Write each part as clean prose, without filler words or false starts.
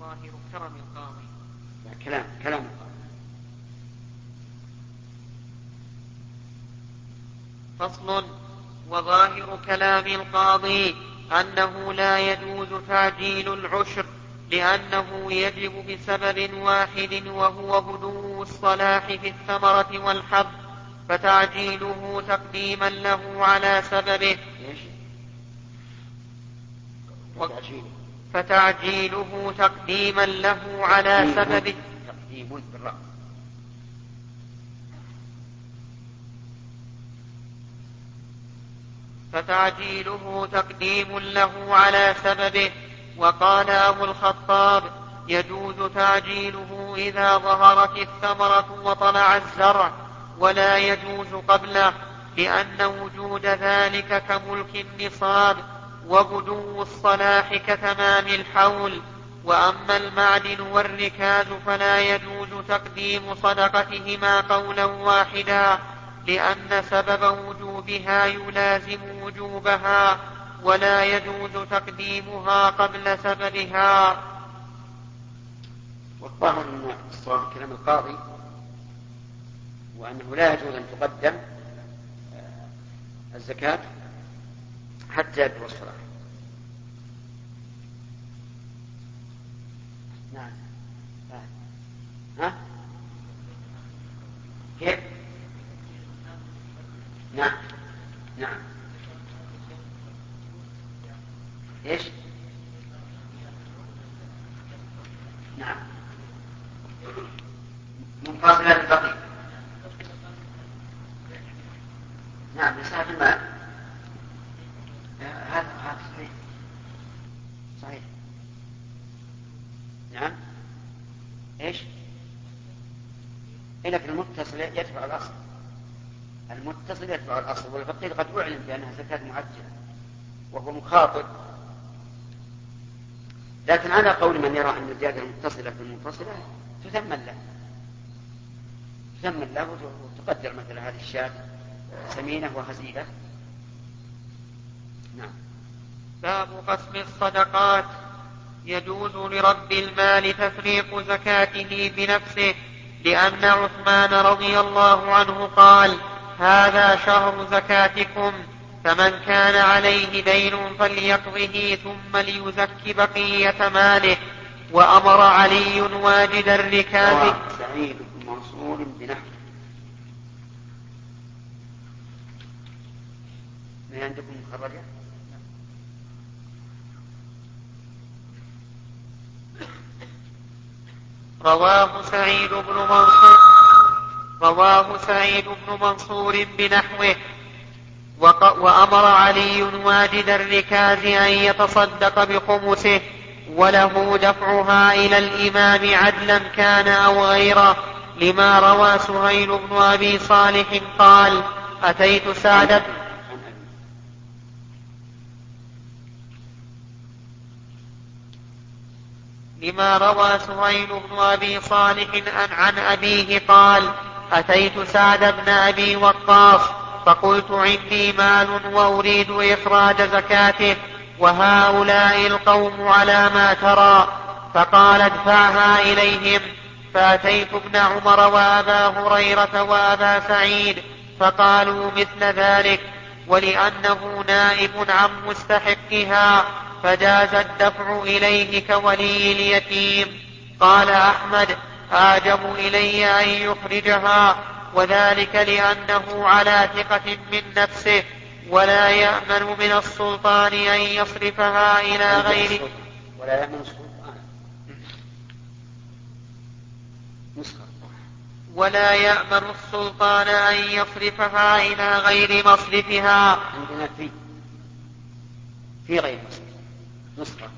وظاهر كرم القاضي. كلام فصل. وظاهر كلام القاضي أنه لا يجوز تعجيل العشر لأنه يجب بسبب واحد وهو بدو الصلاح في الثمرة والحب، فتعجيله تقديما له على سببه فتعجيله تقديما له على سببه فتعجيله تقديم له على سببه. وقال أبو الخطاب: يجوز تعجيله إذا ظهرت الثمرة وطلع الزرع، ولا يجوز قبله، لأن وجود ذلك كملك النصاب، وبدو الصلاح كتمام الحول. وأما المعدن والركاز فلا يجوز تقديم صدقتهما قولا واحدا، لأن سبب وجوبها يلازم وجوبها، ولا يجوز تقديمها قبل سببها. والظاهر أن الصواب كلام القاضي وأنه لا يجوز أن تقدم الزكاة حتى يبدو الصلاح. نعم. ها؟ كيف؟ نعم. ايش؟ نعم. منفصلة بالبقية. نعم يساعد الماء. هذا صحيح. نعم. ايش؟ لكن المتصل يتبع الأصل. المتصل يتبع الأصل، والفقير قد أعلم بأنها زكاة معجلة وهو مخاطب، لكن على قول من يرى أن الزيادة المتصلة في المنفصلة تثمن له وتقدر مثل هذه الشاة سمينة وهزيلة. نعم. باب قسم الصدقات. يجوز لرب المال تفريق زكاته بنفسه، لأن عثمان رضي الله عنه قال: هذا شهر زكاتكم، فمن كان عليه دين فليقضه ثم ليزك بقية ماله. وأمر علي واجد الركاز. سعيد بن منصور بنحو. ما عندكم مخرجة؟ رواه سعيد بن منصور بنحوه. وأمر علي واجد الركاز أن يتصدق بخمسه، وله دفعها إلى الإمام عدلا كان أو غيره، لما روى سهيل بن أبي صالح قال: أتيت سعد لما روى سهيل بن أبي صالح عن أبيه قال: أتيت سعد بن أبي وقاص فقلت: عندي مال وأريد إخراج زكاته، وهؤلاء القوم على ما ترى، فقال: ادفعها إليهم. فأتيت ابن عمر وأبا هريرة وأبا سعيد فقالوا مثل ذلك، ولأنه نائب عن مستحقها فجاز الدفع إليه كولي اليتيم. قال أحمد: أعجب إلي أن يخرجها، وذلك لأنه على ثقة من نفسه، ولا يأمن من السلطان أن يصرفها إلى غيره. ولا يأمن السلطان أن يصرفها إلى غير مصرفها. عندنا في غير مصرف نسخة.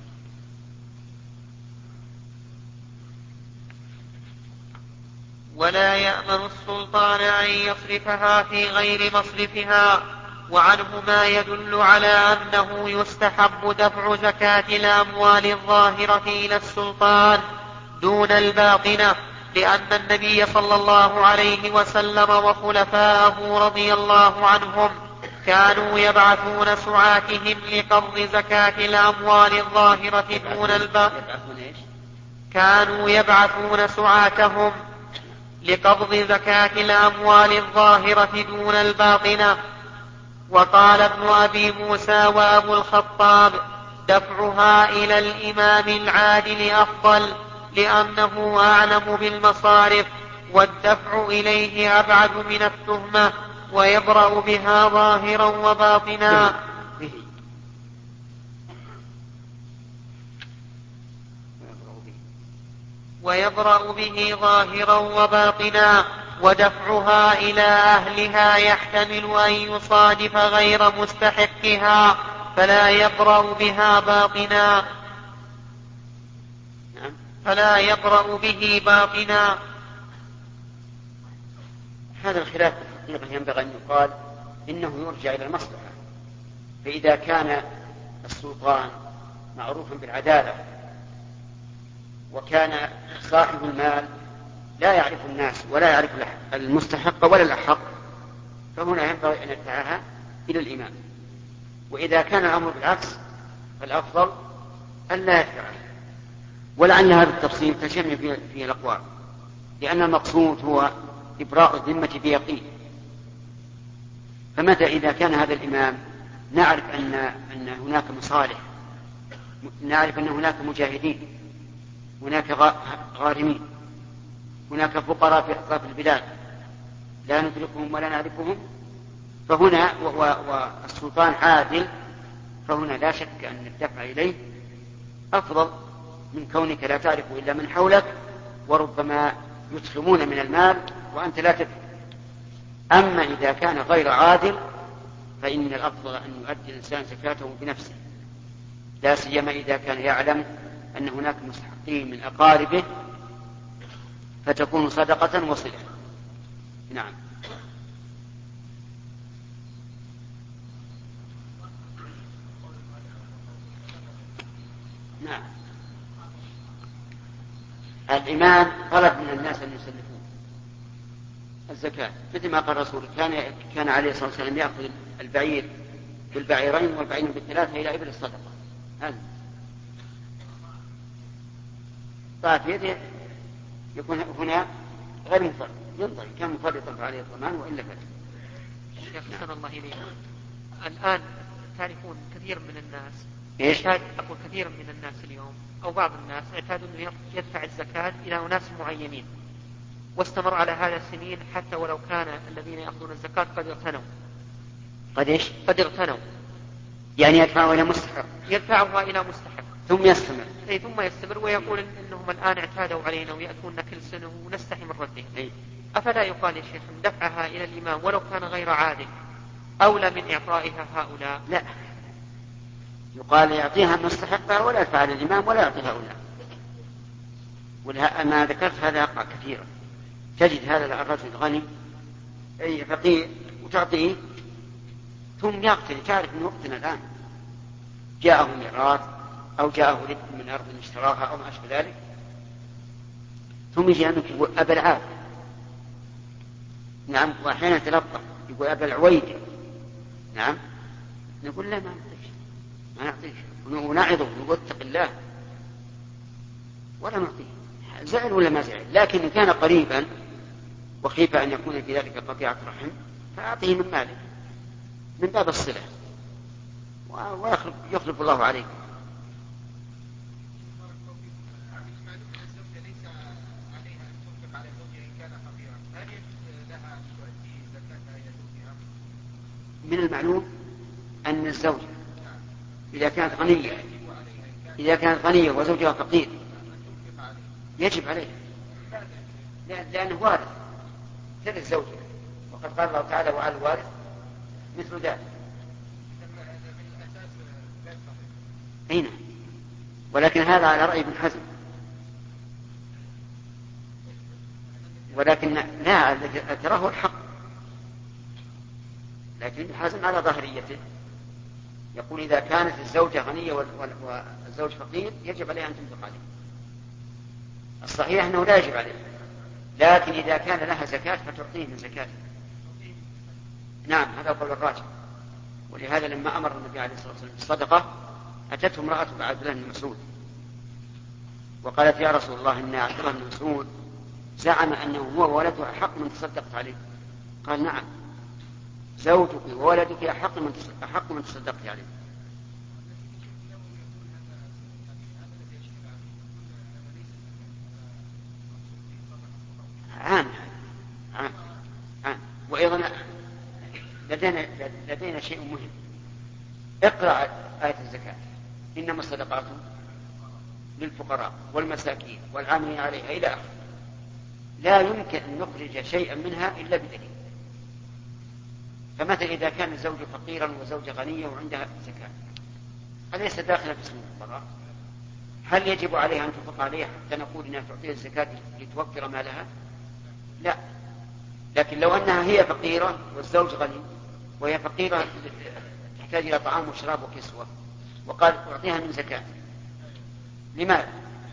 ولا يأمن السلطان أن يصرفها في غير مصرفها. وعنه ما يدل على أنه يستحب دفع زكاة الأموال الظاهرة إلى السلطان دون الباطنة، لأن النبي صلى الله عليه وسلم وخلفاءه رضي الله عنهم كانوا يبعثون سعاتهم لقبض زكاة الأموال الظاهرة دون الباطنة. كانوا يبعثون سعاتهم لقبض زكاة الأموال الظاهرة دون الباطنة. وقال ابن أبي موسى وأبو الخطاب دفعها إلى الإمام العادل أفضل لأنه أعلم بالمصارف، والدفع إليه أبعد من التهمة ويبرأ بها ظاهرا وباطنا. ويبرأ به ظاهرا وباطنا، ودفعها إلى أهلها يحتمل أن يصادف غير مستحقها فلا يبرأ بها باطنا، فلا يبرأ به باطنا. هذا الخلاف الحقيقة ينبغي أن يقال إنه يرجع إلى المصلحة. فإذا كان السلطان معروفا بالعدالة وكان صاحب المال لا يعرف الناس ولا يعرف المستحق ولا الأحق، فهنا ينبغي أن يدفعها إلى الإمام. وإذا كان الأمر بالعكس فالأفضل أن لا يدفعها. ولعل هذا التفصيل تجمع فيه الأقوال، لأن المقصود هو إبراء الذمة بيقين. فمتى إذا كان هذا الإمام نعرف أن هناك مصالح، نعرف أن هناك مجاهدين، هناك غارمين، هناك فقراء في أطراف البلاد لا ندركهم ولا نعرفهم، فهنا والسلطان عادل، فهنا لا شك أن الدفع إليه أفضل من كونك لا تعرف إلا من حولك وربما يدخمون من المال وأنت لا تدري. أما إذا كان غير عادل فإن الأفضل أن يؤدي الإنسان زكاته بنفسه، لا سيما إذا كان يعلم أن هناك مستحقين من أقاربه، فتكون صدقة وصلة. نعم. نعم. الإمام طلب من الناس أن يسلفون الزكاة، مثل ما قال الرسول كان عليه الصلاة والسلام يأخذ البعير بالبعيرين والبعيرين بالثلاثة إلى إبل الصدقة. هذا طاعة يده يكون هنا غير مفرط، ينظر كان مفرطا فعليه الضمان وإلا فلا. شيخ حسن الله إليك، الآن تعرفون كثير من الناس أقول كثير من الناس اليوم أو بعض الناس اعتادوا أن يدفع الزكاة إلى أناس معينين، واستمر على هذا سنين حتى ولو كان الذين يأخذون الزكاة قد اغتنوا. قد اغتنوا، يعني يدفعها إلى مستحق، يدفعها إلى مستحق ثم يستمر. ثم يستمر ويقول إنهم الآن اعتادوا علينا ويأتون كل سنة ونستحي من ردهم. أفلا يقال يا شيخ دفعها إلى الإمام ولو كان غير عادل أولى من إعطائها هؤلاء؟ لا، يقال يعطيها المستحق ولا يدفع للإمام ولا يعطي هؤلاء. ما ذكرت هذا يقع كثيرا، تجد هذا الرجل الغني أي فقير وتعطيه ثم يقتل، تعرف أنه وقتنا الآن جاءه ميراث أو جاءه ربح من أرض اشتراها أو ما أشبه ذلك، ثم يجي عنك يقول أبا العاب، نعم، وأحيانا يتلطف يقول أبا العويدة، نعم، نقول لا ما نعطيك ونعظه نقول اتق الله ولا نعطيه. زعل ولا ما زعل، لكن إن كان قريبا وخيف أن يكون في ذلك قطيعة رحم فأعطيه من ماله من باب الصلة ويخلف الله عليه. من المعلوم أن الزوجة إذا كانت غنية وزوجها فقير يجب عليه، لأنه وارث ترث الزوجة، وقد قال الله تعالى وعلى الوارث مثل ذلك. أين؟ ولكن هذا على رأي ابن حزم، ولكن لا تراه الحق، لكن ابن حزم على ظاهريته يقول إذا كانت الزوجة غنية والزوج فقير يجب عليها أن تنفق عليه. الصحيح أنه لا يجب عليه، لكن إذا كان لها زكاة فتعطيه من زكاة. نعم، هذا قول الراجح. ولهذا لما أمر النبي عليه الصلاة والسلام بالصدقة أتته امرأة عبد الله بن مسعود وقالت يا رسول الله إن عبد الله بن مسعود زعم أنه هو وولده أحق من تصدقت عليه. قال نعم، زوجك وولدك أحق من تصدقت عليه. عام. وأيضا لدينا شيء مهم. اقرأ آية الزكاة: إنما الصدقات للفقراء والمساكين والعاملين عليها إلى آخره. لا يمكن أن نخرج شيئا منها إلا بدليل. فمثلا إذا كان الزوج فقيرا وزوجة غنية وعندها زكاة، أليس داخلا في اسم الفقراء؟ هل يجب عليها أن تنفق عليها حتى نقول إنها تعطيها الزكاة لتوفر مالها؟ لا. لكن لو أنها هي فقيرة والزوج غني، وهي فقيرة تحتاج إلى طعام وشراب وكسوة، وقال أعطيها من زكاة، لماذا؟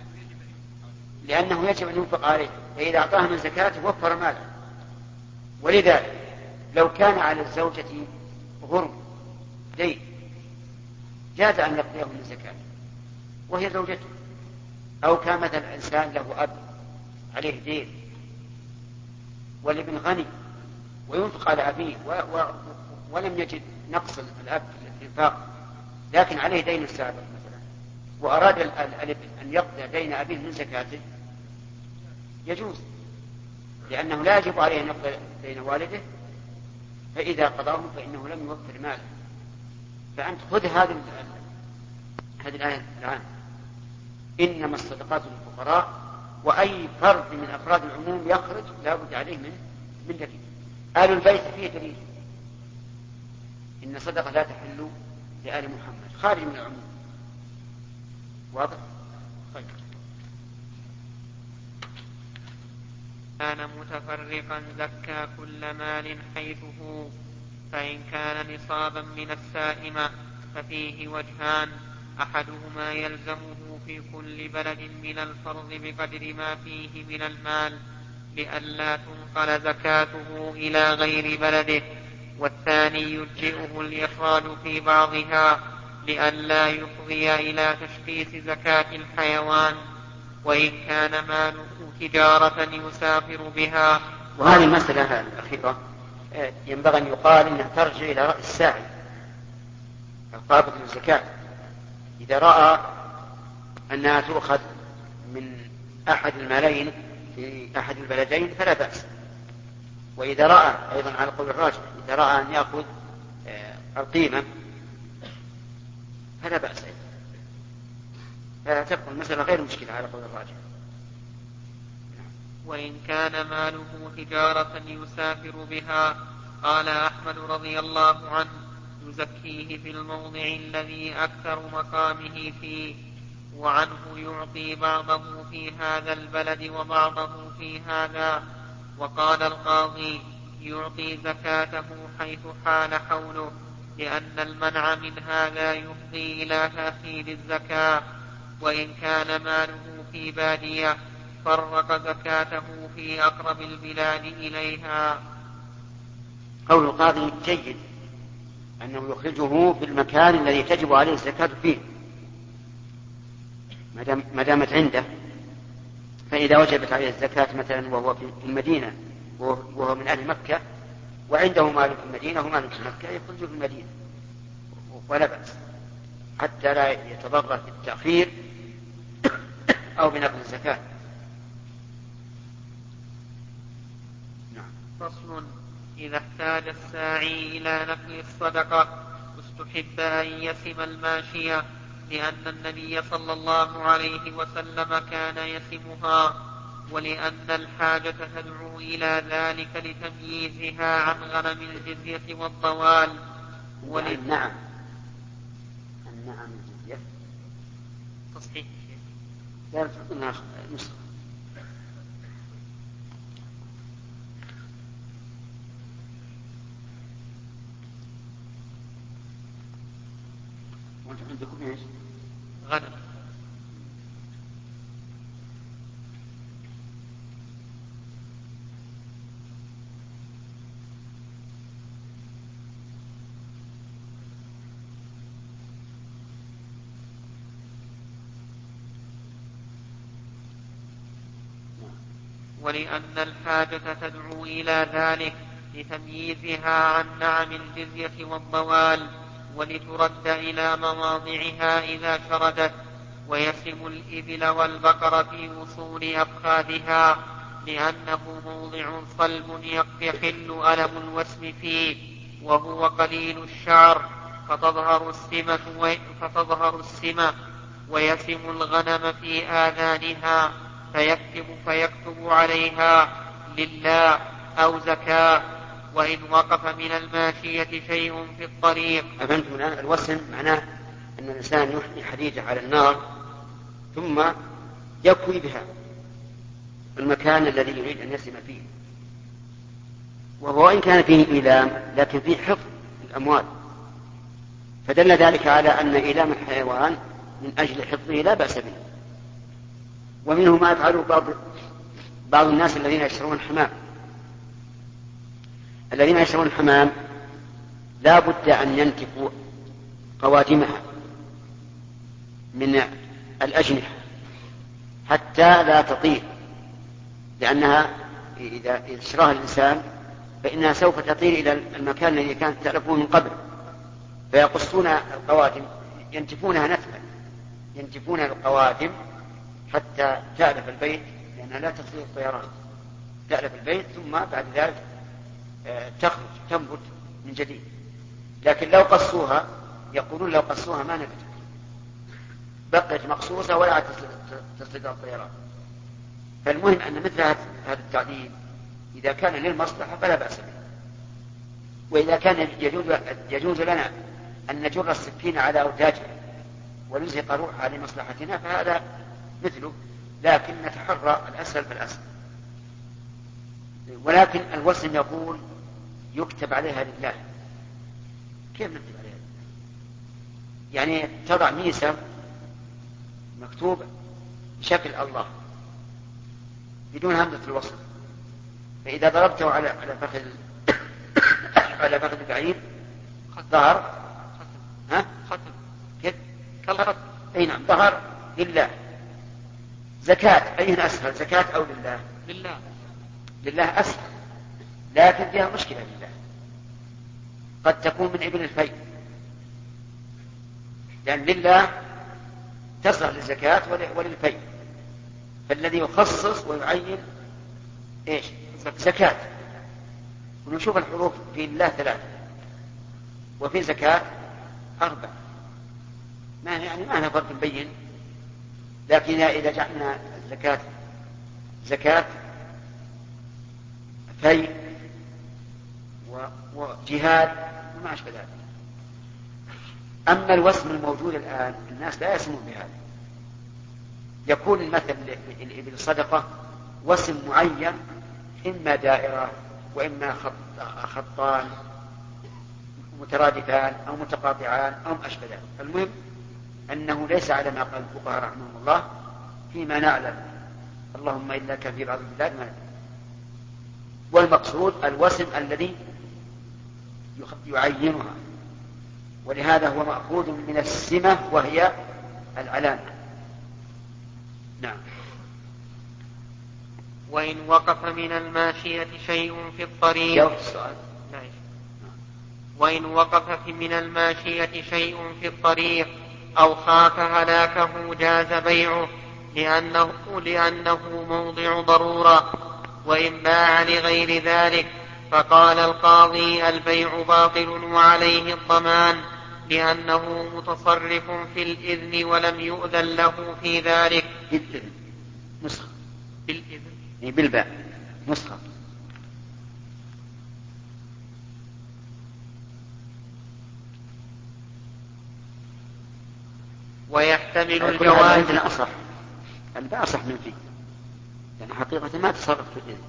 لأنه يجب أن ينفق عليه، فإذا أعطاها من زكاة وفر ماله. ولذلك لو كان على الزوجة غرم دين جاز أن يقضيه من زكاة وهي زوجته. أو كان مثلا إنسان له أب عليه دين والابن غني وينفق على أبيه ولم يجد نقص الأب في الإنفاق، لكن عليه دين سابق مثلا، وأراد الابن أن يقضي دين أبيه من زكاته، يجوز، لأنه لا يجب عليه أن يقضي دين والده، فإذا قضاه فإنه لم يوفر ماله. فأنت خذ هذه الآية الآن: إنما الصدقات للفقراء، وأي فرد من أفراد العموم يخرج لا بد عليه من دليل. آل البيت فيه دليل: إن صدقة لا تحل لآل محمد، خارج من العموم. واضح؟ طيب. كان متفرقا زكى كل مال حيث هو، فإن كان نصابا من السائمة ففيه وجهان: أحدهما يلزمه في كل بلد من الفرض بقدر ما فيه من المال لئلا تنقل زكاته إلى غير بلده، والثاني يجزئه الإخراج في بعضها لئلا يفضي إلى تشخيص زكاة الحيوان، وإن كان ماله تجارة يسافر بها. وهذه المسألة الأخيرة ينبغي أن يقال إنها ترجع إلى رأي الساعي القابض للزكاة. إذا رأى أنها تؤخذ من أحد المالين في أحد البلدين فلا بأس. وإذا رأى أيضا على قول الراجح، إذا رأى أن يأخذ القيمة فلا بأس أيضا. فتبقى المسألة غير مشكلة على قول الراجح. وإن كان ماله تجارة يسافر بها، قال أحمد رضي الله عنه: يزكيه في الموضع الذي أكثر مقامه فيه، وعنه يعطي بعضه في هذا البلد وبعضه في هذا. وقال القاضي: يعطي زكاته حيث حال حوله، لأن المنع من هذا يفضي إلى تأخير الزكاة. وإن كان ماله في بادية فرق زكاته في أقرب البلاد إليها. قول القاضي جيد، أنه يخرجه في المكان الذي تجب عليه الزكاة فيه ما دامت عنده. فإذا وجبت عليه الزكاة مثلا وهو في المدينة وهو من أهل مكة وعنده مال في المدينة ومال في مكة، يخرجه في المدينة ولا بأس، حتى لا يتضرر في التأخير أو بنقل الزكاة. فصل: إذا احتاج الساعي إلى نقل الصدقة استحب أن يسم الماشية، لأن النبي صلى الله عليه وسلم كان يسمها، ولأن الحاجة تدعو إلى ذلك لتمييزها عن غنم الجزية والضوال. النعم الجزية تصحيح لا نسخة. وانتم عندكم ايش؟ غنم. ولأن الحاجة تدعو إلى ذلك لتمييزها عن نعم الجزية والضوال، ولترد إلى مواضعها إذا شردت. ويسم الإبل والبقر في وصول أفخاذها لأنه موضع صلب يحل ألم الوسم فيه، وهو قليل الشعر، فتظهر السمة. ويسم الغنم في آذانها فيكتب عليها لله أو زكاة. وإن وقف من الماشية شيء في الطريق. أفهمتم الآن؟ الوسم معناه أن الإنسان يحمي حديدة على النار ثم يكوي بها المكان الذي يريد أن يسم فيه، وهو إن كان فيه إيلام لكن فيه حفظ الأموال، فدل ذلك على أن إيلام الحيوان من أجل حفظه لا بأس به. ومنه ما يفعله بعض الناس الذين يشترون الحمام لا بد أن ينتفوا قوادمها من الأجنحة حتى لا تطير، لأنها إذا اشتراها الإنسان فإنها سوف تطير إلى المكان الذي كانت تعرفه من قبل، فيقصون القوادم، ينتفون القوادم حتى تألف البيت، لأنها لا تستطيع الطيران، تألف البيت ثم بعد ذلك تخرج تنبت من جديد. لكن لو قصوها يقولون لو قصوها ما نبتت، بقيت مقصوصة ولا تستطيع الطيران. فالمهم أن مثل هذا التعليم إذا كان للمصلحة فلا بأس به، وإذا كان يجوز لنا أن نجر السكين على أوتاجها ونزهق روحها لمصلحتنا فهذا مثله، لكن نتحرى الأسهل فالأسهل. ولكن الوسم يقول يكتب عليها لله. كيف نكتب عليها لله؟ يعني تضع ميسة مكتوب بشكل الله بدون همزة الوصل، فإذا ضربته على فخذ البعير ظهر كيف؟ أي نعم، ظهر لله. زكاة أين أسهل، زكاة أو لله؟ لله أسهل، لكن فيها مشكلة. لله قد تكون من ابن الفيء، لأن لله تصلح للزكاة وللفيء، فالذي يخصص ويعين إيش؟ زكاة. ونشوف الحروف في الله 3 وفي زكاة 4، ما لها فرق مبين. لكن إذا جعلنا الزكاة زكاة فيء وجهاد وما أشبه ذلك. أما الوسم الموجود الآن الناس لا يسمون بهذا، يكون المثل الإبل صدقة وسم معين، إما دائرة وإما خطان مترادفان أو متقاطعان أو ما أشبه ذلك. المهم أنه ليس على ما قال الفقهاء رحمهم الله فيما نعلم، اللهم إلا كان في بعض البلاد ما نعلم. والمقصود الوسم الذي يعينها، ولهذا هو مأخوذ من السمة وهي العلامة. نعم. وإن وقف من الماشية شيء في الطريق. وإن وقف من الماشية شيء في الطريق أو خاف هلاكه جاز بيعه لأنه موضع ضرورة. وإن باع لغير ذلك فقال القاضي البيع باطل وعليه الضمان، لأنه متصرف في الإذن ولم يؤذن له في ذلك. بالإذن نسخة بالإذن بالباء نسخة. ويحتمل الجواز. عندنا أصح، الباء أصح من فيه، يعني حقيقة ما تصرف في الإذن،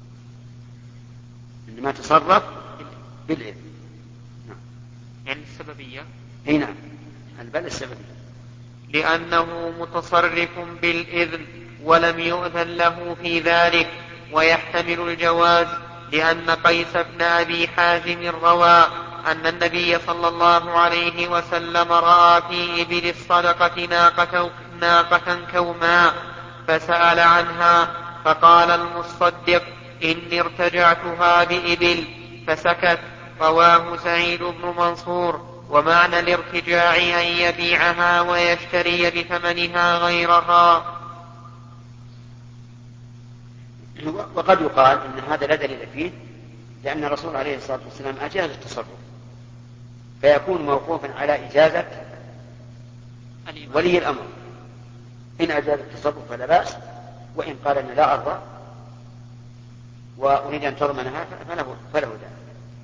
إنما تصرف بالإذن. نعم. يعني السببية. أي نعم، الباء السببية، لأنه متصرف بالإذن ولم يؤذن له في ذلك. ويحتمل الجواز لأن قيس بن أبي حازم روى أن النبي صلى الله عليه وسلم رأى في إبل الصدقة ناقة كوماء فسأل عنها فقال المصدق: إني ارتجعتها بإبل، فسكت. رواه سعيد بن منصور. ومعنى الارتجاع أن يبيعها ويشتري بثمنها غيرها. وقد يقال إن هذا لا دليل فيه، لأن الرسول عليه الصلاة والسلام أجاز التصرف، فيكون موقوفا على إجازة ولي الأمر. إن أجاز التصرف فلا بأس، وإن قال أن لا أرضى وأريد أن تضمنها فله ذلك.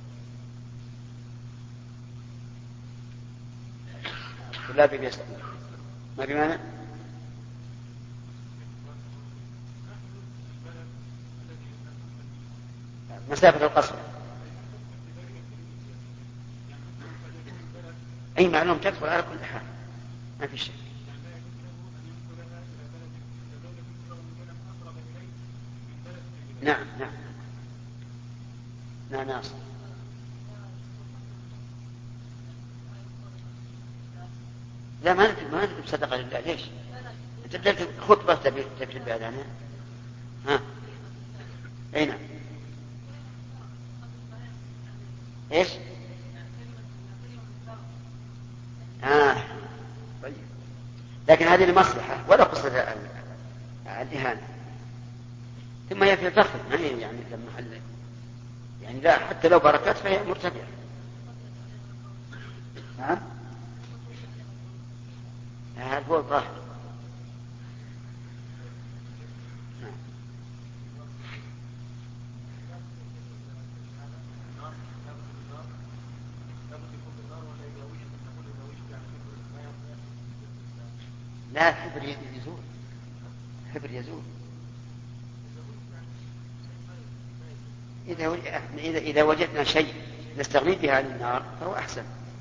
طلاب يسألون ما بمعنى مسافة القصر. أي معلوم تكفر على كل حال، ما في شيء. نعم نعم نعم ناصر. لا ما نكتب صدقة لله. ليش؟ أنت خطبة تكتب بإعلانها. ها أي نعم. إيش؟ طيب. لكن هذه المصلحة ولا قصة الإهانة. ثم هي في الفخر، ما هي يعني لما يعني لا، حتى لو بركات فهي مرتفعة. نعم هذا هو الظاهر. لا، الحبر يزول. إذا وجدنا شيء نستغني به عن النار فهو أحسن.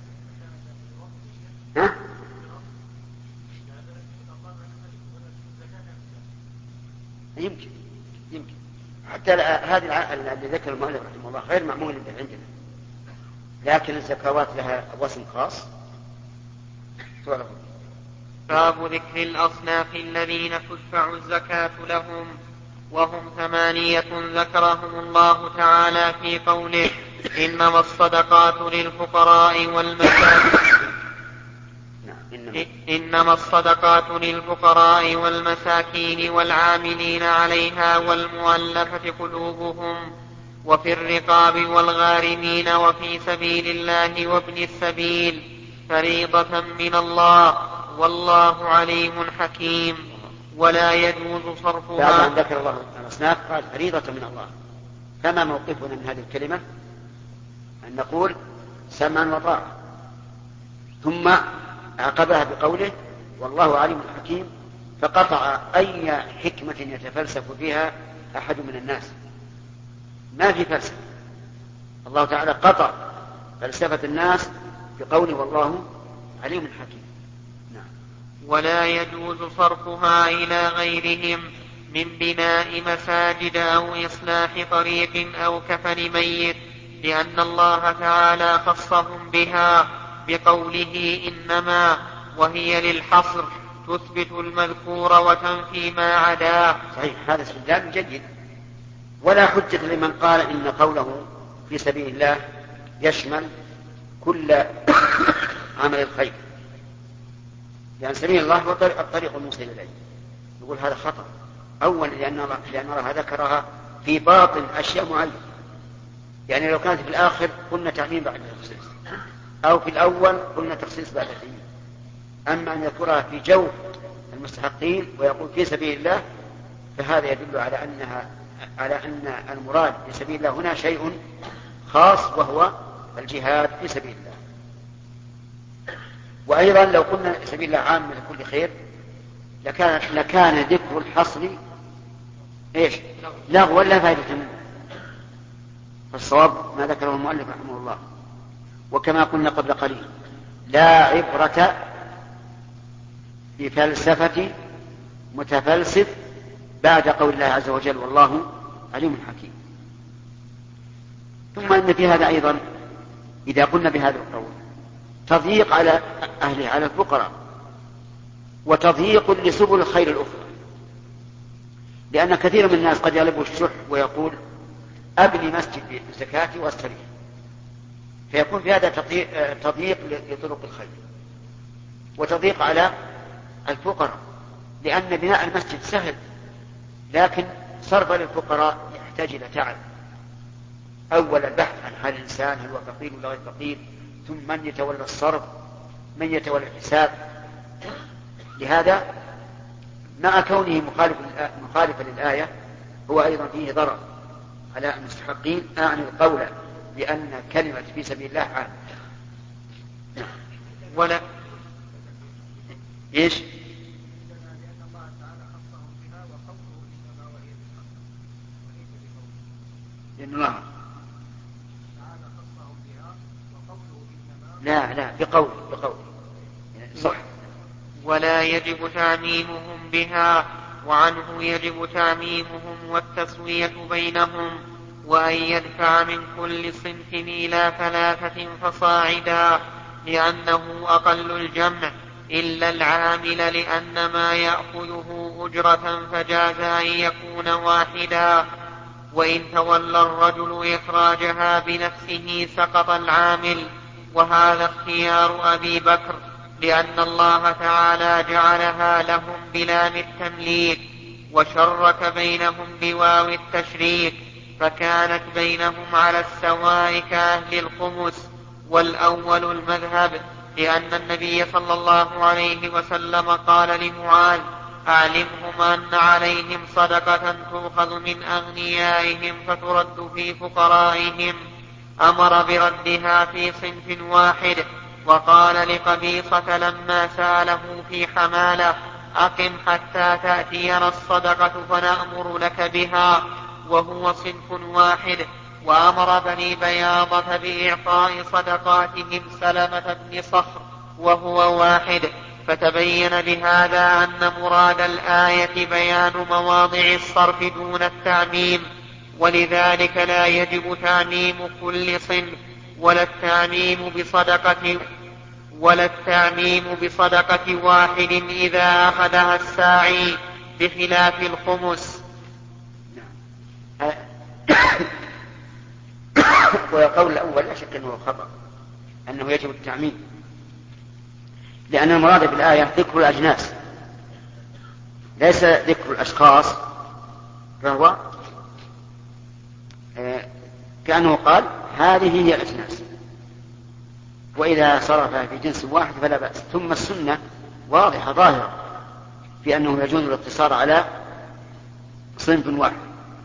ها؟ يمكن حتى هذه الذي ذكر المؤلف رحمه الله غير معمول به عندنا، لكن الزكوات لها وسم خاص تعرف. باب ذكر الأصناف الذين تدفع الزكاة لهم، وهم 8 ذكرهم الله تعالى في قوله: إنما الصدقات للفقراء والمساكين والعاملين عليها والمؤلفة قلوبهم وفي الرقاب والغارمين وفي سبيل الله وابن السبيل فريضة من الله والله عليم حكيم. ولا يجوز صرفها. بعد أن ذكر الله الأصناف قال فريضة من الله. فما موقفنا من هذه الكلمة؟ أن نقول سمعا وطاعة، ثم عقبها بقوله والله عليم حكيم، فقطع أي حكمة يتفلسف فيها أحد من الناس. ما في فلسفة. الله تعالى قطع فلسفة الناس بقوله والله عليم حكيم. نعم. ولا يجوز صرفها إلى غيرهم من بناء مساجد أو إصلاح طريق أو كفن ميت، لأن الله تعالى خصهم بها بقوله إنما، وهي للحصر تثبت المذكور وتنفي ما عداه. صحيح، هذا استدلال جيد. ولا حجة لمن قال إن قوله في سبيل الله يشمل كل عمل الخير، لأن سبيل الله هو الطريق الموصل إليه. يقول هذا خطأ. أولا لأن الله ذكرها في باطن أشياء معينة، يعني لو كانت في الآخر قلنا تعميم بعد التخصيص، أو في الأول قلنا تخصيص بعد التعميم. أما أن يذكرها في جو المستحقين ويقول في سبيل الله، فهذا يدل على أن المراد في سبيل الله هنا شيء خاص، وهو الجهاد في سبيل الله. وأيضا لو قلنا سبيل الله عام من كل خير لكان ذكر الحصر لغوا لا فائدة منه. فالصواب ما ذكره المؤلف رحمه الله. وكما قلنا قبل قليل لا عبرة بفلسفة متفلسف بعد قول الله عز وجل والله عليم حكيم. ثم إن في هذا أيضا إذا قلنا بهذا القول تضييق على أهله، على الفقراء، وتضييق لسبل الخير الأخرى. لأن كثير من الناس قد يغلبه الشح ويقول أبني مسجد بالزكاة واستريح، فيكون في هذا تضييق لطرق الخير وتضييق على الفقراء، لأن بناء المسجد سهل، لكن صرف للفقراء يحتاج إلى تعب. أول البحث عن حال الإنسان، هل هو فقير ولا غير فقير، ثم من يتولى الصرف، من يتولى الحساب. لهذا مع كونه مخالفا للآية هو أيضا فيه ضرر على المستحقين، أعني القول بأن كلمة في سبيل الله عام. ولا إيش؟ لأن الله لا بقول صح. ولا يجب تعميمهم بها، وعنه يجب تعميمهم والتسوية بينهم، وأن يدفع من كل صنف إلى 3 فصاعدا، لأنه أقل الجمع، إلا العامل لأن ما يأخذه أجرة فجاز أن يكون واحدا. وإن تولى الرجل إخراجها بنفسه سقط العامل، وهذا اختيار أبي بكر، لأن الله تعالى جعلها لهم بلام التمليك، وشرك بينهم بواو التشريك، فكانت بينهم على السواء كأهل الخمس. والأول المذهب، لأن النبي صلى الله عليه وسلم قال لمعاذ: أعلمهم أن عليهم صدقة تؤخذ من أغنيائهم فترد في فقرائهم، أمر بردها في صنف واحد. وقال لقبيصة لما سأله في حمالة: أقم حتى تأتينا الصدقة فنأمر لك بها، وهو صنف واحد. وأمر بني بياضة بإعطاء صدقاتهم سلمة بن صخر وهو واحد. فتبين بهذا أن مراد الآية بيان مواضع الصرف دون التعميم، ولذلك لا يجب تعميم كل صنف، ولا التعميم بصدقة واحد إذا أخذها الساعي، بخلاف الخمس. والقول الأول لا شك أنه خطأ، أنه يجب التعميم، لأن المراد بالآية ذكر الأجناس ليس ذكر الأشخاص، فهو كأنه قال هذه هي الأجناس، وإذا صرفها في جنس واحد فلا بأس. ثم السنة واضحة ظاهرة في أنه يجوز الاقتصار على صنف واحد.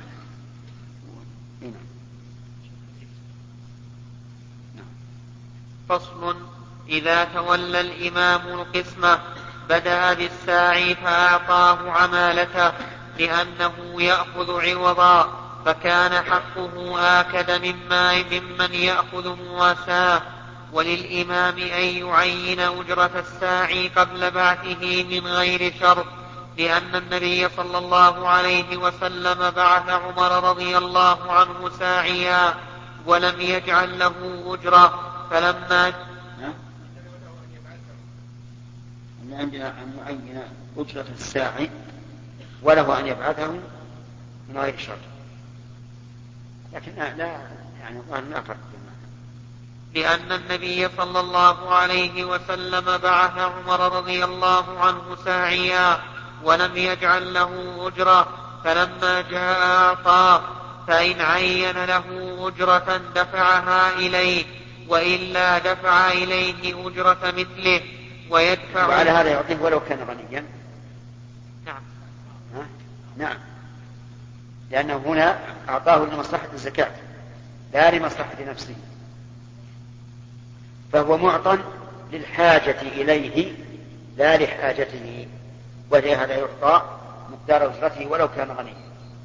فصل: إذا تولى الإمام القسمة بدأ بالساعي فأعطاه عمالته، لأنه يأخذ عوضا، فكان حقه آكد ممن يأخذ مواساة. وللإمام أن يعين أجرة الساعي قبل بعثه من غير شرط، لأن النبي صلى الله عليه وسلم بعث عمر رضي الله عنه ساعيا ولم يجعل له أجرة، فلما عندنا أن يعين أجرة الساعي وله أن يبعثه من غير شرط، لكن لا يعني الله لا فرق. لأن النبي صلى الله عليه وسلم بعث عمر رضي الله عنه ساعيا ولم يجعل له أجرة، فلما جاء أعطاه، فإن عين له أجرة دفعها إليه، وإلا دفع إليه أجرة مثله ويدفع. وعلى هذا يعطيه ولو كان غنيا. نعم. نعم، لأنه هنا أعطاه لمصلحة الزكاة لا لمصلحة نفسه، فهو معطى للحاجة إليه لا لحاجته، ولهذا يعطى مقدار أجرته ولو كان غنيا.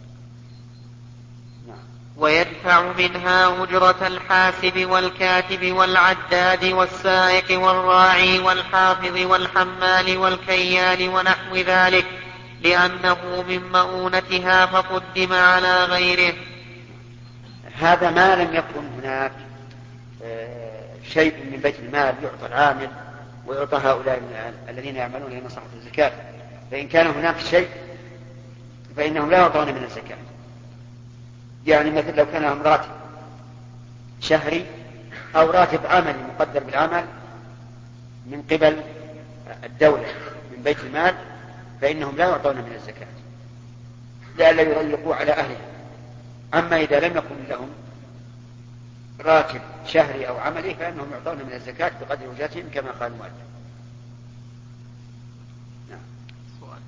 ويدفع منها أجرة الحاسب والكاتب والعداد والسائق والراعي والحافظ والحمال والكيال ونحو ذلك، لأنه من مؤونتها فقدم على غيره. هذا ما لم يكن هناك شيء من بيت المال يعطى العامل ويعطى هؤلاء الذين يعملون لمصلحة الزكاة. فإن كان هناك شيء فإنهم لا يعطون من الزكاة. يعني مثل لو كان لهم راتب شهري أو راتب عملي مقدر بالعمل من قبل الدولة من بيت المال، فإنهم لا يعطون من الزكاة لئلا يضيقوا على أهلها. أما إذا لم يكن لهم راتب شهري أو عملي فإنهم يعطون من الزكاة بقدر وجهتهم كما قال المؤلف. نعم. سؤال.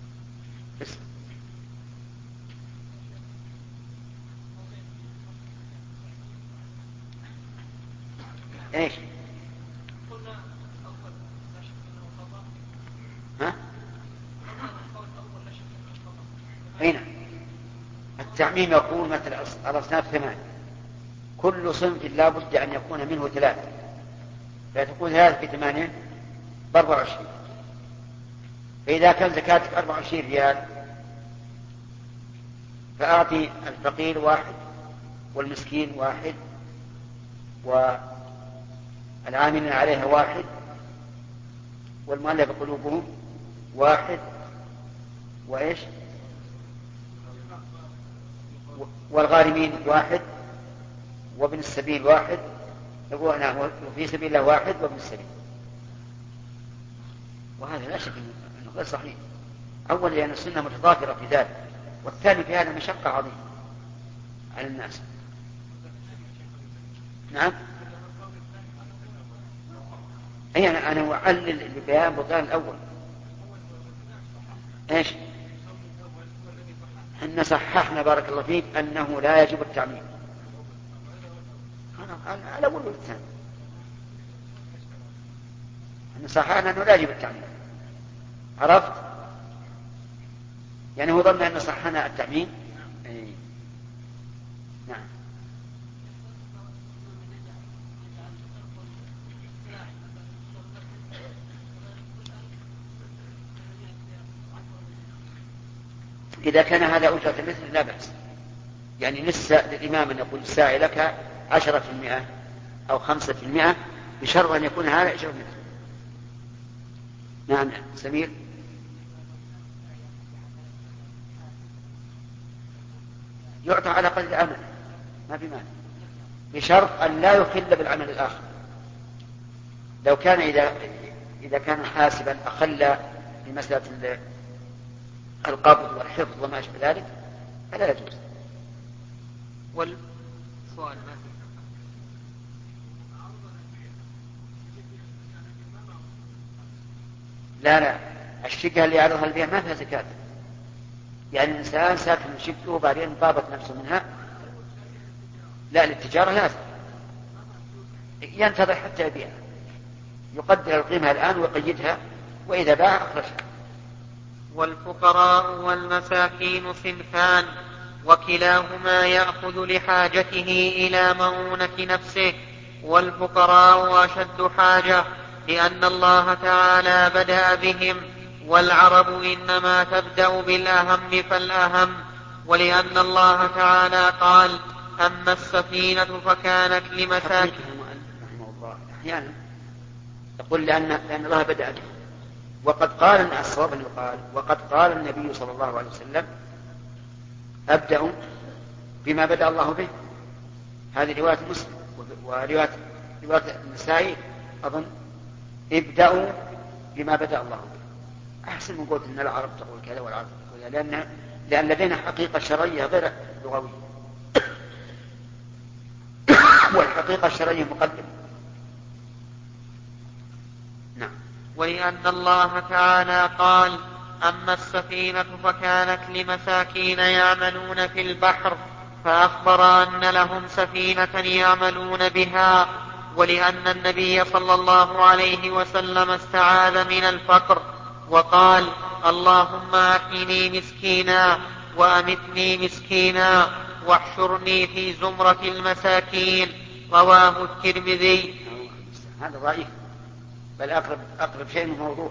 ايش؟ ها؟ هنا التعميم يقول مثل الأصناف 8، كل صنف لا بد أن يكون منه 3، فتكون 3 في 8 ب24. فإذا كان زكاتك 24 ريال فأعطي الفقير 1 والمسكين 1 والعاملين عليها 1 والمؤلف قلوبهم 1 وإيش والغارمين 1 وابن السبيل 1 وفي سبيل الله 1 وابن السبيل. وهذا لا شك أنه غير صحيح. أولا لأن السنة متضافرة في ذلك، والثاني في هذا مشقة عظيمة على الناس. نعم. أي أنا أعلل ببيان بطلان الأول. إيش؟ إن صححنا بارك الله فيك أنه لا يجب التعميم. أنا الأول والثاني. إن صححنا أنه لا يجب التعميم. عرفت؟ يعني هو ظن أن صححنا التعميم. أي. نعم. إذا كان هذا أجرة مثل لا بأس. يعني للإمام أن يقول الساعي لك 10% أو 5% بشرط أن يكون هذا أجرة مثل. نعم. سمير. يعطى على قدر العمل ما في مانع، بشرط أن لا يخل بالعمل الآخر. لو كان إذا كان حاسبا أخل بمسألة القبض والحفظ وما أشبه ذلك فلا يجوز. والسؤال ما في. لا الشقة اللي يعرضها البيع ما فيها زكاة. يعني الإنسان ساكن شقته وبعدين ضابط نفسه منها، لا للتجارة لازم ينتظر حتى يبيعها، يقدر القيمة الآن ويقيدها، وإذا باع أخرجها. والفقراء والمساكين صنفان، وكلاهما يأخذ لحاجته إلى مؤونة نفسه، والفقراء أشد حاجة لأن الله تعالى بدأ بهم، والعرب إنما تبدأ بالأهم فالأهم، ولأن الله تعالى قال أما السفينة فكانت لمساكين. رحمه الله أحيانا يقول لأن الله بدأ بهم، وقد قال الصواب أنه قال وقد قال النبي صلى الله عليه وسلم أبدأ بما بدأ الله به. هذه رواية مسلم، ورواية النسائي أظن ابدأوا بما بدأ الله به. أحسن من قلت أن العرب تقول كذا والعرب تقول كذا، لأن لدينا حقيقة شرعية غير لغوية، والحقيقة الشرعية مقدمة. نعم. ولأن الله تعالى قال أما السفينة فكانت لمساكين يعملون في البحر، فأخبر أن لهم سفينة يعملون بها. ولأن النبي صلى الله عليه وسلم استعاذ من الفقر وقال اللهم أحيني مسكينا وأمتني مسكينا واحشرني في زمرة المساكين. رواه الترمذي. هذا ضعيف، بل أقرب شيء من موضوع،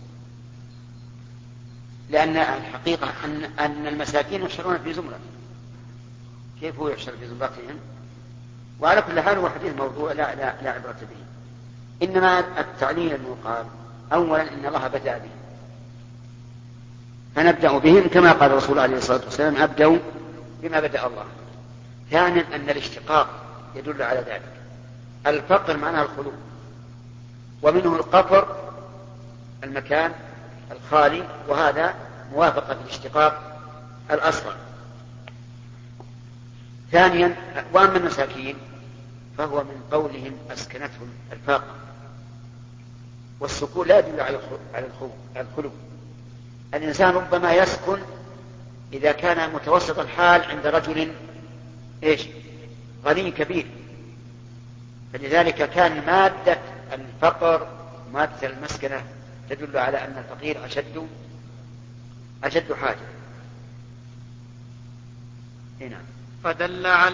لأن الحقيقة أن المساكين يحشرون في زمرة. كيف هو يحشر في زمرتهم؟ وعلى كل حال هو حديث موضوع لا عبرة به. إنما التعليل أنه قال أولا إن الله بدأ به، فنبدأ بهم كما قال الرسول عليه الصلاة والسلام: أبدأوا بما بدأ الله. ثانيا أن الاشتقاق يدل على ذلك. الفقر معناه الخلو، ومنه القفر المكان الخالي، وهذا موافقة في الاشتقاق الأصغر. ثانيا، وأما المساكين فهو من قولهم أسكنتهم الفاقة، والسكون لا يدل على الخلو. الإنسان ربما يسكن إذا كان متوسط الحال عند رجل غني كبير، فلذلك كان مادة الفقر مادة المسكنة تدل على أن الفقير أشد حاجة. هنا فدل على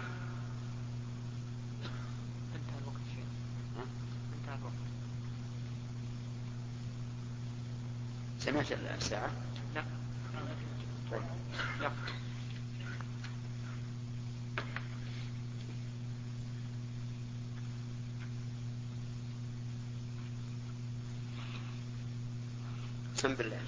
سمعت الساعة؟ لا. طيب. لا. بسم الله.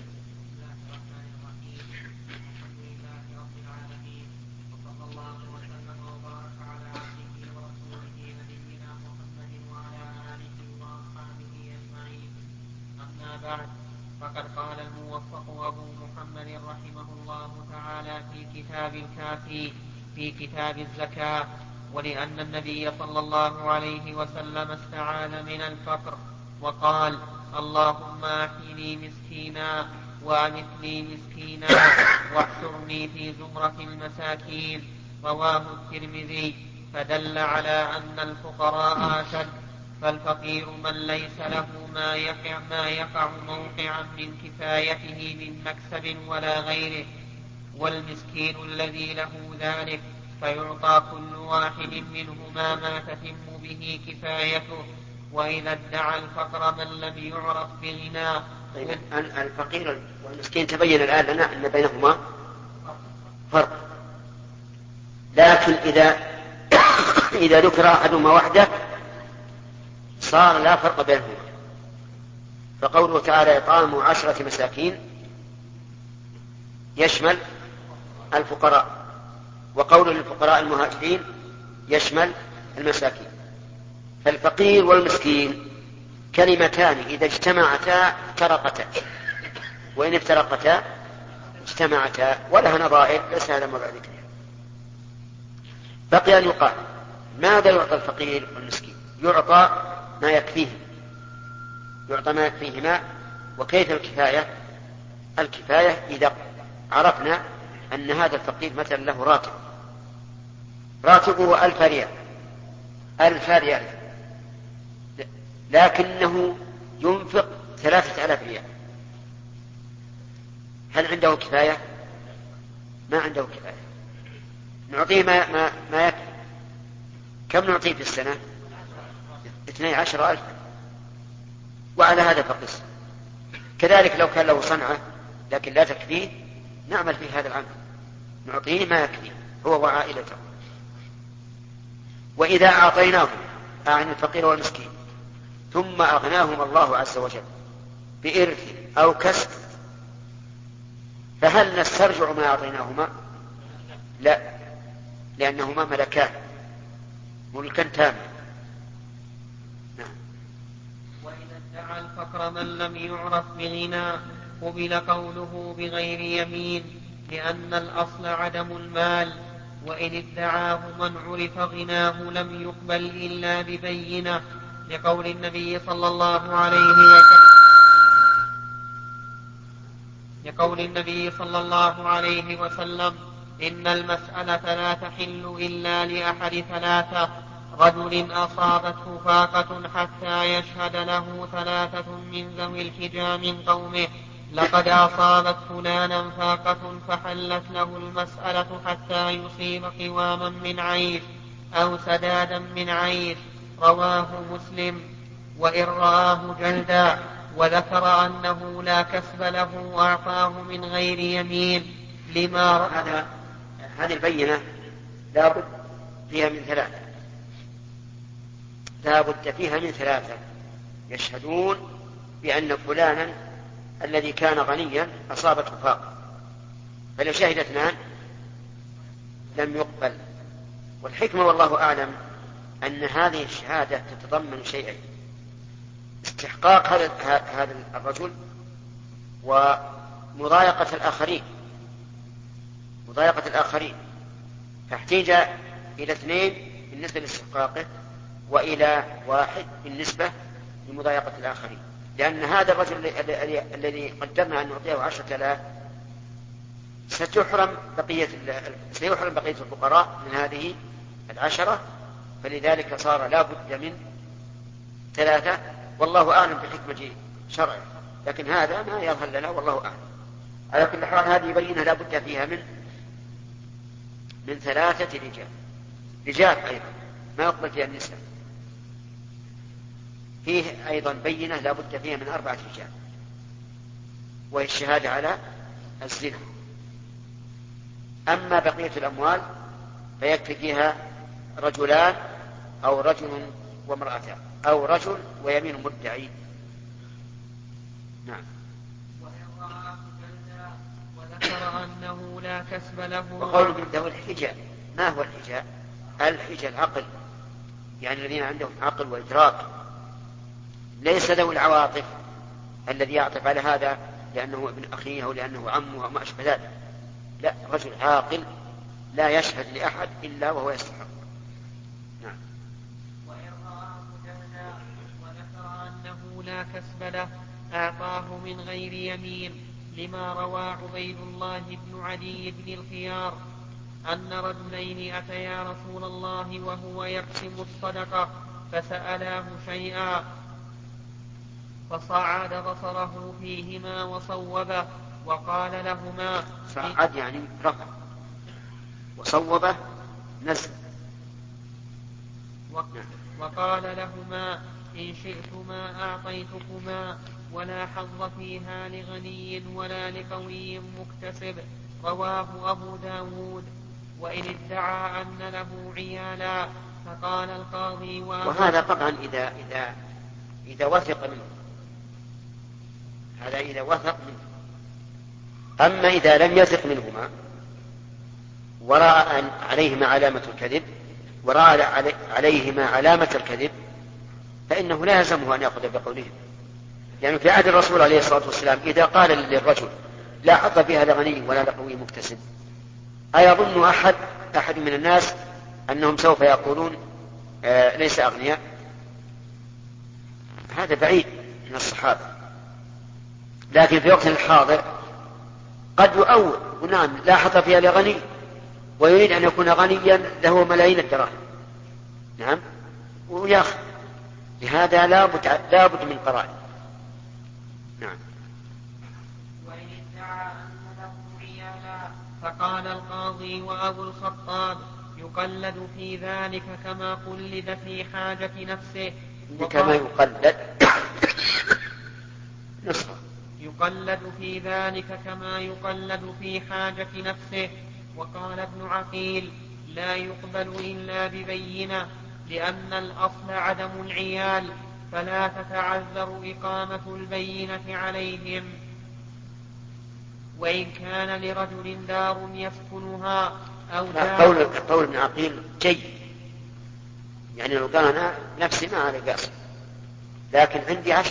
فقد قال الموفق أبو محمد رحمه الله تعالى في كتاب الكافي في كتاب الزكاة: ولأن النبي صلى الله عليه وسلم استعاذ من الفقر وقال: اللهم أحيني مسكينا وأمتني مسكينا واحشرني في زمرة المساكين. رواه الترمذي. فدل على أن الفقراء أشد، فالفقير من ليس له ما يقع موقعا من كفايته من مكسب ولا غيره، والمسكين الذي له ذلك فيعطى كل واحد منهما ما تتم به كفايته. وإذا ادعى الفقر من لم يعرف بغنى. الفقير والمسكين تبين الآن لنا أن بينهما فرق، لكن إذا ذكر أحدهما وحده صار لا فرق بينهما. فقوله تعالى: إطعام 10 مساكين يشمل الفقراء، وقوله للفقراء المهاجرين يشمل المساكين. فالفقير والمسكين كلمتان إذا اجتمعتا افترقتا، وإن افترقتا اجتمعتا، ولها نظائر ليس هذا موضع ذكرها. بقي أن يقال: ماذا يعطى الفقير والمسكين؟ يعطى ما يكفيهما. وكيف الكفاية؟ الكفاية إذا عرفنا أن هذا الفقير مثلا له راتبه 1000 ريال، لكنه ينفق 3000 ريال، هل عنده كفاية؟ ما عنده كفاية. نعطيه ما يكفي. كم نعطيه في السنة؟ 12,000. وعلى هذا فقس. كذلك لو كان له صنعة لكن لا تكفيه، نعمل في هذا العمل، نعطيه ما يكفيه هو وعائلته. وإذا أعطيناهم عن الفقير والمسكين ثم أغناهم الله عز وجل بإرث أو كسب، فهل نسترجع ما أعطيناهما؟ لا، لأنهما ملكان ملكا تاما. نعم. وإذا ادعى الفقر من لم يعرف بغنى قبل قوله بغير يمين، لأن الأصل عدم المال. وإن ادعاه من عرف غناه لم يقبل إلا ببينة، لقول النبي صلى الله عليه وسلم: إن المسألة لا تحل إلا لأحد 3: رجل أصابته فاقة حتى يشهد له 3 من ذوي الحجى من قومه: لقد أصابت فلانا فاقة فحلت له المسألة حتى يصيب قواما من عيش أو سدادا من عيش. رواه مسلم. وإن رآه جلدا وذكر أنه لا كسب له أعطاه من غير يمين لما هذه البينة لا بد فيها من 3 يشهدون بأن فلانا الذي كان غنيا أصابته فاقة، فلو شهد اثنان لم يقبل. والحكمة والله أعلم أن هذه الشهادة تتضمن شيئين: استحقاق هذا الرجل، ومضايقة الآخرين، فاحتاج إلى اثنين بالنسبة لاستحقاقه، وإلى واحد بالنسبة لمضايقة الآخرين، لأن هذا الرجل الذي قدرنا أن نعطيه 10,000 سيحرم بقية الفقراء من هذه 10، فلذلك صار لا بد من 3. والله أعلم بحكمة شرعه، لكن هذا ما يظهر لنا والله أعلم. على كل حال هذه بينة لا بد فيها من 3 رجال أيضا، ما يقبل فيها النساء. فيه أيضا بينة لا بد فيها من 4 رجال، وهي الشهادة على الزنا. أما بقية الأموال فيكفي فيها رجلان، أو رجل وامرأتان، أو رجل ويمين مدعي. نعم. وذكر أنه لا كسب له. وقول من ذوي الحجة، ما هو الحجة؟ الحجة العقل، يعني الذين عندهم عقل وإدراك، ليس ذوي العواطف الذي يعطف على هذا لأنه ابن أخيه أو لأنه عمه وما أشبه ذلك. لا، رجل عاقل لا يشهد لأحد إلا وهو يستحق. نعم. وإن رآه جهلا وذكر أنه لا كسب له أعطاه من غير يمين، لما روى عبيد الله بن علي بن الخيار أن رجلين أتيا رسول الله وهو يقسم الصدقة فسألاه شيئا فصعد بصره فيهما وصوبه وقال لهما. صعد يعني رفع، وصوبه نزل. وقال لهما: إن شئتما أعطيتكما، ولا حظ فيها لغني ولا لقوي مكتسب. رواه أبو داود. وإن ادعى أن له عيالا فقال القاضي وهذا طبعا إذا وثق منه، هذا إذا وثق منه. أما إذا لم يثق منهما ورأى عليهما علامة الكذب فإنه لا يلزمه أن يأخذ بقولهم، يعني في عهد الرسول عليه الصلاة والسلام إذا قال للرجل لا حظ فيها لغني ولا لقوي مكتسب، أيظن أحد من الناس أنهم سوف يقولون ليس أغنياء؟ هذا بعيد من الصحابة. لكن في وقت الحاضر قد يؤول، ونعم لا حظ فيها لغني ويريد أن يكون غنيا له ملايين الدراهم، نعم، ويأخذ. لهذا لا بد من قرائن. نعم. وإن ادعى أن له عيالا فقال القاضي وأبو الخطاب: يقلد في ذلك كما قلد في حاجة نفسه. كما يقلد في ذلك كما يقلد في حاجة نفسه. وقال ابن عقيل: لا يقبل إلا ببينة، لأن الأصل عدم العيال، فلا تتعذر إقامة البينة عليهم. وإن كان لرجل دار يسكنها أو دار. قول ابن عقيل جيد، يعني لو قال أنا نفسي ما علي قاصر لكن عندي 10،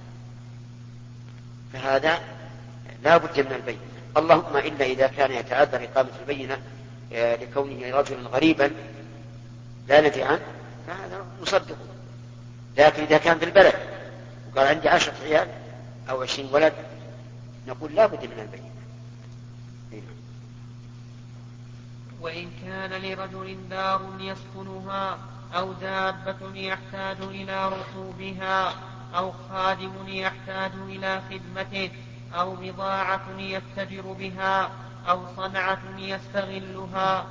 فهذا لا بد من البينة. اللهم إلا إذا كان يتعذر إقامة البينة لكونه رجلا غريبا لا ندري عنه فهذا نصدقه. لكن إذا كان في البلد وقال عندي 10 عيال أو 20 ولد نقول لا بد من البينة. وإن كان لرجل دار يسكنها أو دابة يحتاج إلى ركوبها أو خادم يحتاج إلى خدمته أو بضاعة يتجر بها أو صنعة يستغلها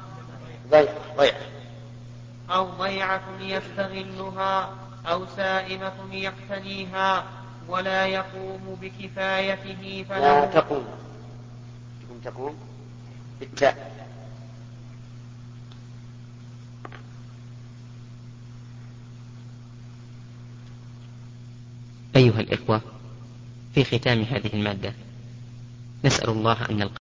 أو سائمة يقتنيها ولا يقوم بكفايته لا تقوم بالتاء. أيها الإخوة، في في ختام هذه المادة. نسأل الله أن نلقى